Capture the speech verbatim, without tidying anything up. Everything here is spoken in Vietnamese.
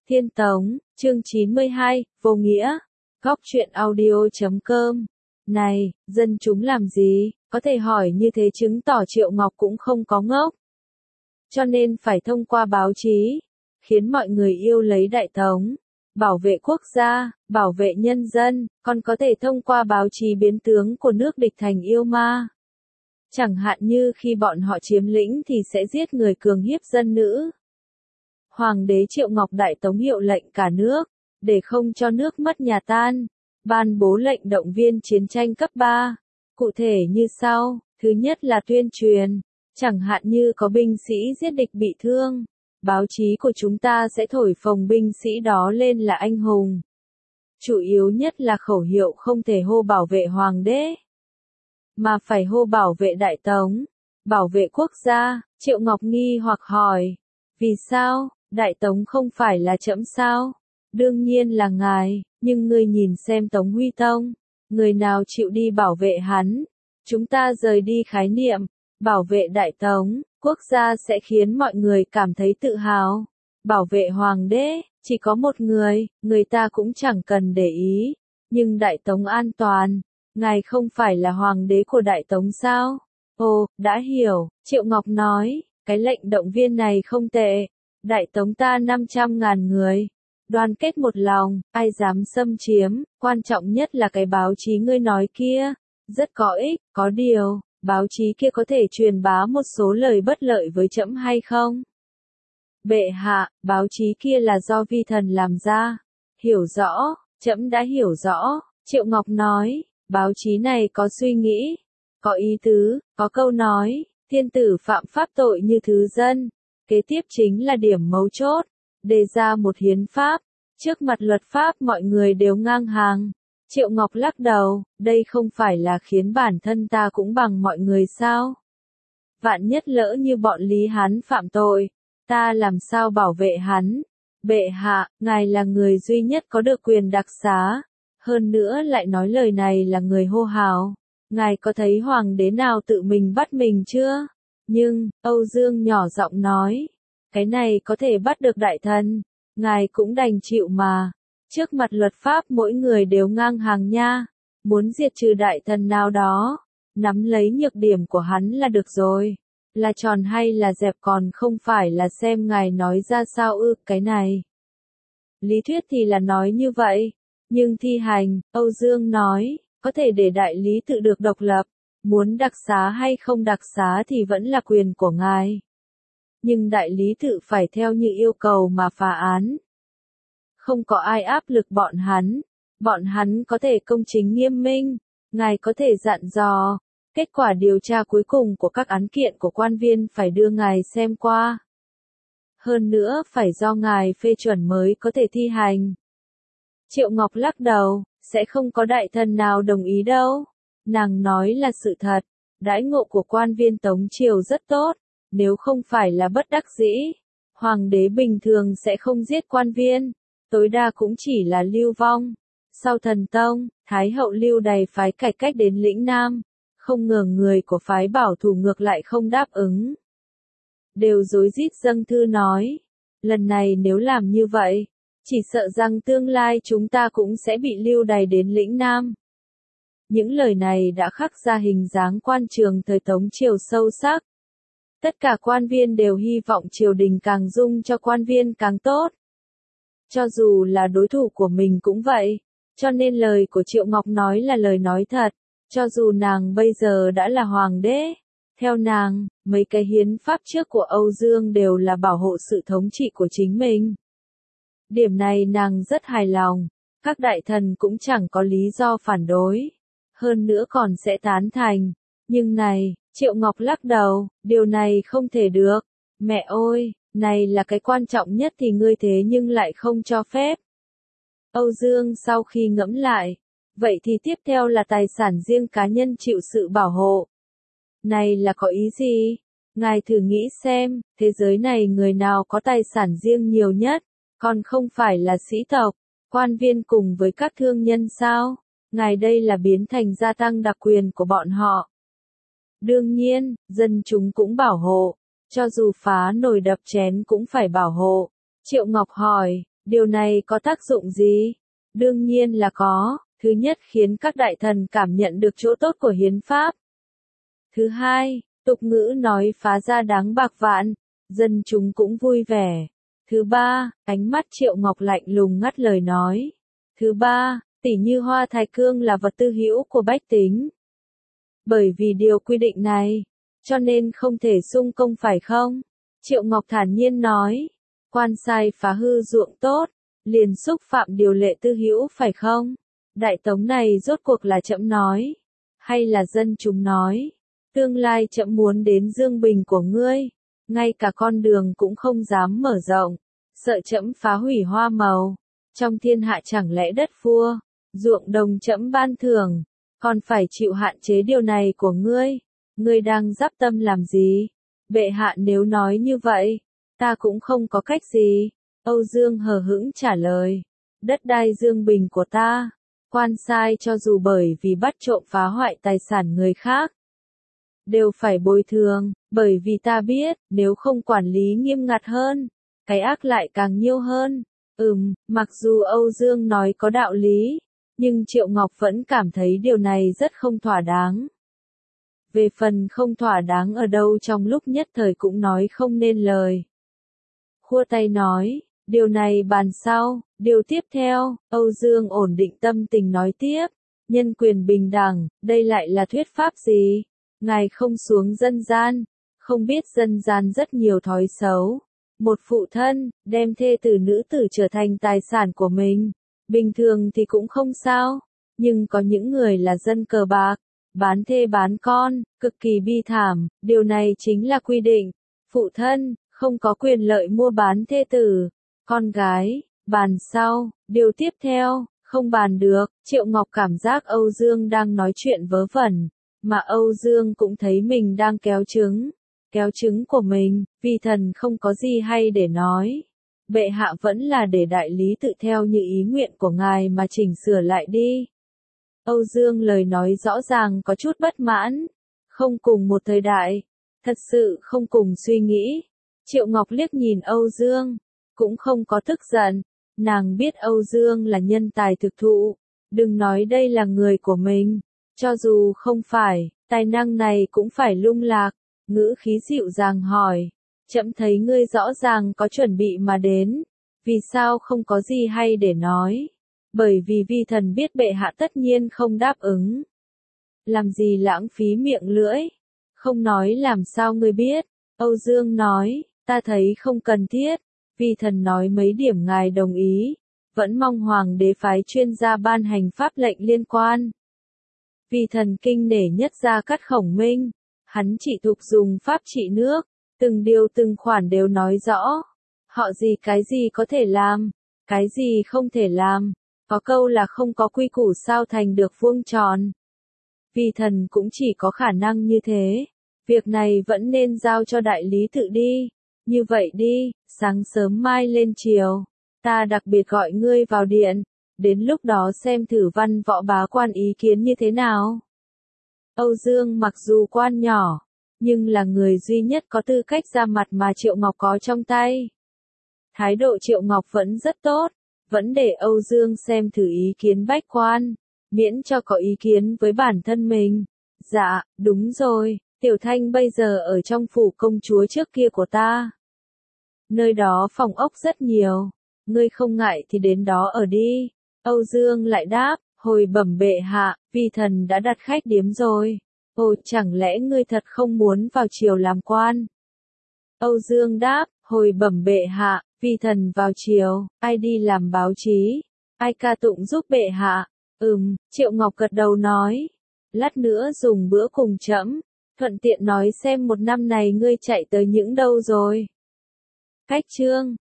Thiên Tống, chương chín mươi hai, vô nghĩa. Góc truyện audio chấm com. Này, dân chúng làm gì? Có thể hỏi như thế chứng tỏ Triệu Ngọc cũng không có ngốc. Cho nên phải thông qua báo chí, khiến mọi người yêu lấy Đại Tống, bảo vệ quốc gia, bảo vệ nhân dân, còn có thể thông qua báo chí biến tướng của nước địch thành yêu ma. Chẳng hạn như khi bọn họ chiếm lĩnh thì sẽ giết người cường hiếp dân nữ. Hoàng đế Triệu Ngọc Đại Tống hiệu lệnh cả nước, để không cho nước mất nhà tan, ban bố lệnh động viên chiến tranh cấp ba. Cụ thể như sau, thứ nhất là tuyên truyền, chẳng hạn như có binh sĩ giết địch bị thương, báo chí của chúng ta sẽ thổi phồng binh sĩ đó lên là anh hùng. Chủ yếu nhất là khẩu hiệu không thể hô bảo vệ hoàng đế, mà phải hô bảo vệ Đại Tống, bảo vệ quốc gia. Triệu Ngọc nghi hoặc hỏi, vì sao, Đại Tống không phải là trẫm sao? Đương nhiên là ngài, nhưng ngươi nhìn xem Tống Huy Tông, người nào chịu đi bảo vệ hắn? Chúng ta rời đi khái niệm, bảo vệ Đại Tống, quốc gia sẽ khiến mọi người cảm thấy tự hào. Bảo vệ hoàng đế, chỉ có một người, người ta cũng chẳng cần để ý. Nhưng Đại Tống an toàn, ngài không phải là hoàng đế của Đại Tống sao? Ồ, đã hiểu, Triệu Ngọc nói, cái lệnh động viên này không tệ. Đại Tống ta năm trăm ngàn người, đoàn kết một lòng, ai dám xâm chiếm, quan trọng nhất là cái báo chí ngươi nói kia, rất có ích, có điều, báo chí kia có thể truyền bá một số lời bất lợi với trẫm hay không? Bệ hạ, báo chí kia là do vi thần làm ra, hiểu rõ, trẫm đã hiểu rõ, Triệu Ngọc nói, báo chí này có suy nghĩ, có ý tứ, có câu nói, thiên tử phạm pháp tội như thứ dân. Kế tiếp chính là điểm mấu chốt, đề ra một hiến pháp, trước mặt luật pháp mọi người đều ngang hàng. Triệu Ngọc lắc đầu, đây không phải là khiến bản thân ta cũng bằng mọi người sao? Vạn nhất lỡ như bọn Lý hắn phạm tội, ta làm sao bảo vệ hắn? Bệ hạ, ngài là người duy nhất có được quyền đặc xá, hơn nữa lại nói lời này là người hô hào. Ngài có thấy hoàng đế nào tự mình bắt mình chưa? Nhưng, Âu Dương nhỏ giọng nói, cái này có thể bắt được đại thần, ngài cũng đành chịu mà. Trước mặt luật pháp mỗi người đều ngang hàng nha, muốn diệt trừ đại thần nào đó, nắm lấy nhược điểm của hắn là được rồi. Là tròn hay là dẹp còn không phải là xem ngài nói ra sao ư, cái này. Lý thuyết thì là nói như vậy, nhưng thi hành, Âu Dương nói, có thể để đại lý tự được độc lập. Muốn đặc xá hay không đặc xá thì vẫn là quyền của ngài. Nhưng đại lý tự phải theo như yêu cầu mà phá án. Không có ai áp lực bọn hắn. Bọn hắn có thể công chính nghiêm minh. Ngài có thể dặn dò. Kết quả điều tra cuối cùng của các án kiện của quan viên phải đưa ngài xem qua. Hơn nữa phải do ngài phê chuẩn mới có thể thi hành. Triệu Ngọc lắc đầu, sẽ không có đại thần nào đồng ý đâu. Nàng nói là sự thật, đãi ngộ của quan viên Tống Triều rất tốt, nếu không phải là bất đắc dĩ, hoàng đế bình thường sẽ không giết quan viên, tối đa cũng chỉ là lưu vong. Sau Thần Tông, Thái hậu Lưu Đày phái cải cách đến lĩnh Nam, không ngờ người của phái bảo thủ ngược lại không đáp ứng. Đều rối rít dâng thư nói, lần này nếu làm như vậy, chỉ sợ rằng tương lai chúng ta cũng sẽ bị Lưu Đày đến lĩnh Nam. Những lời này đã khắc ra hình dáng quan trường thời Tống Triều sâu sắc. Tất cả quan viên đều hy vọng triều đình càng dung cho quan viên càng tốt. Cho dù là đối thủ của mình cũng vậy. Cho nên lời của Triệu Ngọc nói là lời nói thật. Cho dù nàng bây giờ đã là hoàng đế. Theo nàng, mấy cái hiến pháp trước của Âu Dương đều là bảo hộ sự thống trị của chính mình. Điểm này nàng rất hài lòng. Các đại thần cũng chẳng có lý do phản đối. Hơn nữa còn sẽ tán thành. Nhưng này, Triệu Ngọc lắc đầu, điều này không thể được. Mẹ ơi, này là cái quan trọng nhất thì ngươi thế nhưng lại không cho phép. Âu Dương sau khi ngẫm lại, vậy thì tiếp theo là tài sản riêng cá nhân chịu sự bảo hộ. Này là có ý gì? Ngài thử nghĩ xem, thế giới này người nào có tài sản riêng nhiều nhất, còn không phải là sĩ tộc, quan viên cùng với các thương nhân sao? Ngài đây là biến thành gia tăng đặc quyền của bọn họ. Đương nhiên, dân chúng cũng bảo hộ, cho dù phá nồi đập chén cũng phải bảo hộ. Triệu Ngọc hỏi, Điều này có tác dụng gì? Đương nhiên là có. Thứ nhất, khiến các đại thần cảm nhận được chỗ tốt của hiến pháp. Thứ hai, tục ngữ nói phá ra đáng bạc vạn, dân chúng cũng vui vẻ. Thứ ba, ánh mắt Triệu Ngọc lạnh lùng ngắt lời nói. Thứ ba, tỷ như hoa thái cương là vật tư hữu của bách tính. Bởi vì điều quy định này, cho nên không thể xung công phải không? Triệu Ngọc thản nhiên nói, quan sai phá hư ruộng tốt, liền xúc phạm điều lệ tư hữu phải không? Đại tống này rốt cuộc là trẫm nói, hay là dân chúng nói? Tương lai trẫm muốn đến Dương Bình của ngươi, ngay cả con đường cũng không dám mở rộng, sợ trẫm phá hủy hoa màu. Trong thiên hạ chẳng lẽ đất vua, ruộng đồng trẫm ban thưởng, còn phải chịu hạn chế điều này của ngươi? Ngươi đang giáp tâm làm gì? Bệ hạ nếu nói như vậy, ta cũng không có cách gì. Âu Dương hờ hững trả lời, đất đai Dương Bình của ta, quan sai cho dù bởi vì bắt trộm phá hoại tài sản người khác, đều phải bồi thường, bởi vì ta biết, nếu không quản lý nghiêm ngặt hơn, cái ác lại càng nhiều hơn. Ừm, mặc dù Âu Dương nói có đạo lý, nhưng Triệu Ngọc vẫn cảm thấy điều này rất không thỏa đáng. Về phần không thỏa đáng ở đâu trong lúc nhất thời cũng nói không nên lời. Khua tay nói, điều này bàn sau, điều tiếp theo, Âu Dương ổn định tâm tình nói tiếp, nhân quyền bình đẳng, đây lại là thuyết pháp gì? Ngài không xuống dân gian, không biết dân gian rất nhiều thói xấu. Một phụ thân, đem thê tử nữ tử trở thành tài sản của mình, bình thường thì cũng không sao, nhưng có những người là dân cờ bạc, bán thê bán con, cực kỳ bi thảm, điều này chính là quy định. Phụ thân, không có quyền lợi mua bán thê tử, con gái, bàn sau, điều tiếp theo, không bàn được. Triệu Ngọc cảm giác Âu Dương đang nói chuyện vớ vẩn, mà Âu Dương cũng thấy mình đang kéo trứng, kéo trứng của mình, vì thần không có gì hay để nói. Bệ hạ vẫn là để đại lý tự theo như ý nguyện của ngài mà chỉnh sửa lại đi. Âu Dương lời nói rõ ràng có chút bất mãn, không cùng một thời đại, thật sự không cùng suy nghĩ. Triệu Ngọc liếc nhìn Âu Dương, cũng không có tức giận, nàng biết Âu Dương là nhân tài thực thụ, đừng nói đây là người của mình, cho dù không phải, tài năng này cũng phải lung lạc, ngữ khí dịu dàng hỏi, trẫm thấy ngươi rõ ràng có chuẩn bị mà đến, vì sao không có gì hay để nói? Bởi vì vi thần biết bệ hạ tất nhiên không đáp ứng. Làm gì lãng phí miệng lưỡi? Không nói làm sao ngươi biết? Âu Dương nói, ta thấy không cần thiết, vi thần nói mấy điểm ngài đồng ý, vẫn mong hoàng đế phái chuyên gia ban hành pháp lệnh liên quan. Vi thần kinh nể nhất Gia Cát Khổng Minh, hắn chỉ thuộc dùng pháp trị nước, từng điều từng khoản đều nói rõ, họ gì cái gì có thể làm, cái gì không thể làm. Có câu là không có quy củ sao thành được vuông tròn. Vi thần cũng chỉ có khả năng như thế. Việc này vẫn nên giao cho đại lý tự đi. Như vậy đi, sáng sớm mai lên chiều, ta đặc biệt gọi ngươi vào điện, đến lúc đó xem thử văn võ bá quan ý kiến như thế nào. Âu Dương mặc dù quan nhỏ, nhưng là người duy nhất có tư cách ra mặt mà Triệu Ngọc có trong tay. Thái độ Triệu Ngọc vẫn rất tốt. Vẫn để Âu Dương xem thử ý kiến bách quan, miễn cho có ý kiến với bản thân mình. Dạ, đúng rồi, Tiểu Thanh bây giờ ở trong phủ công chúa trước kia của ta. Nơi đó phòng ốc rất nhiều, ngươi không ngại thì đến đó ở đi. Âu Dương lại đáp, hồi bẩm bệ hạ, vi thần đã đặt khách điếm rồi. Ồ, chẳng lẽ ngươi thật không muốn vào triều làm quan? Âu Dương đáp, hồi bẩm bệ hạ, vi thần vào triều, ai đi làm báo chí, ai ca tụng giúp bệ hạ. Ừm, Triệu Ngọc gật đầu nói, lát nữa dùng bữa cùng trẫm, thuận tiện nói xem một năm này ngươi chạy tới những đâu rồi. Cách chương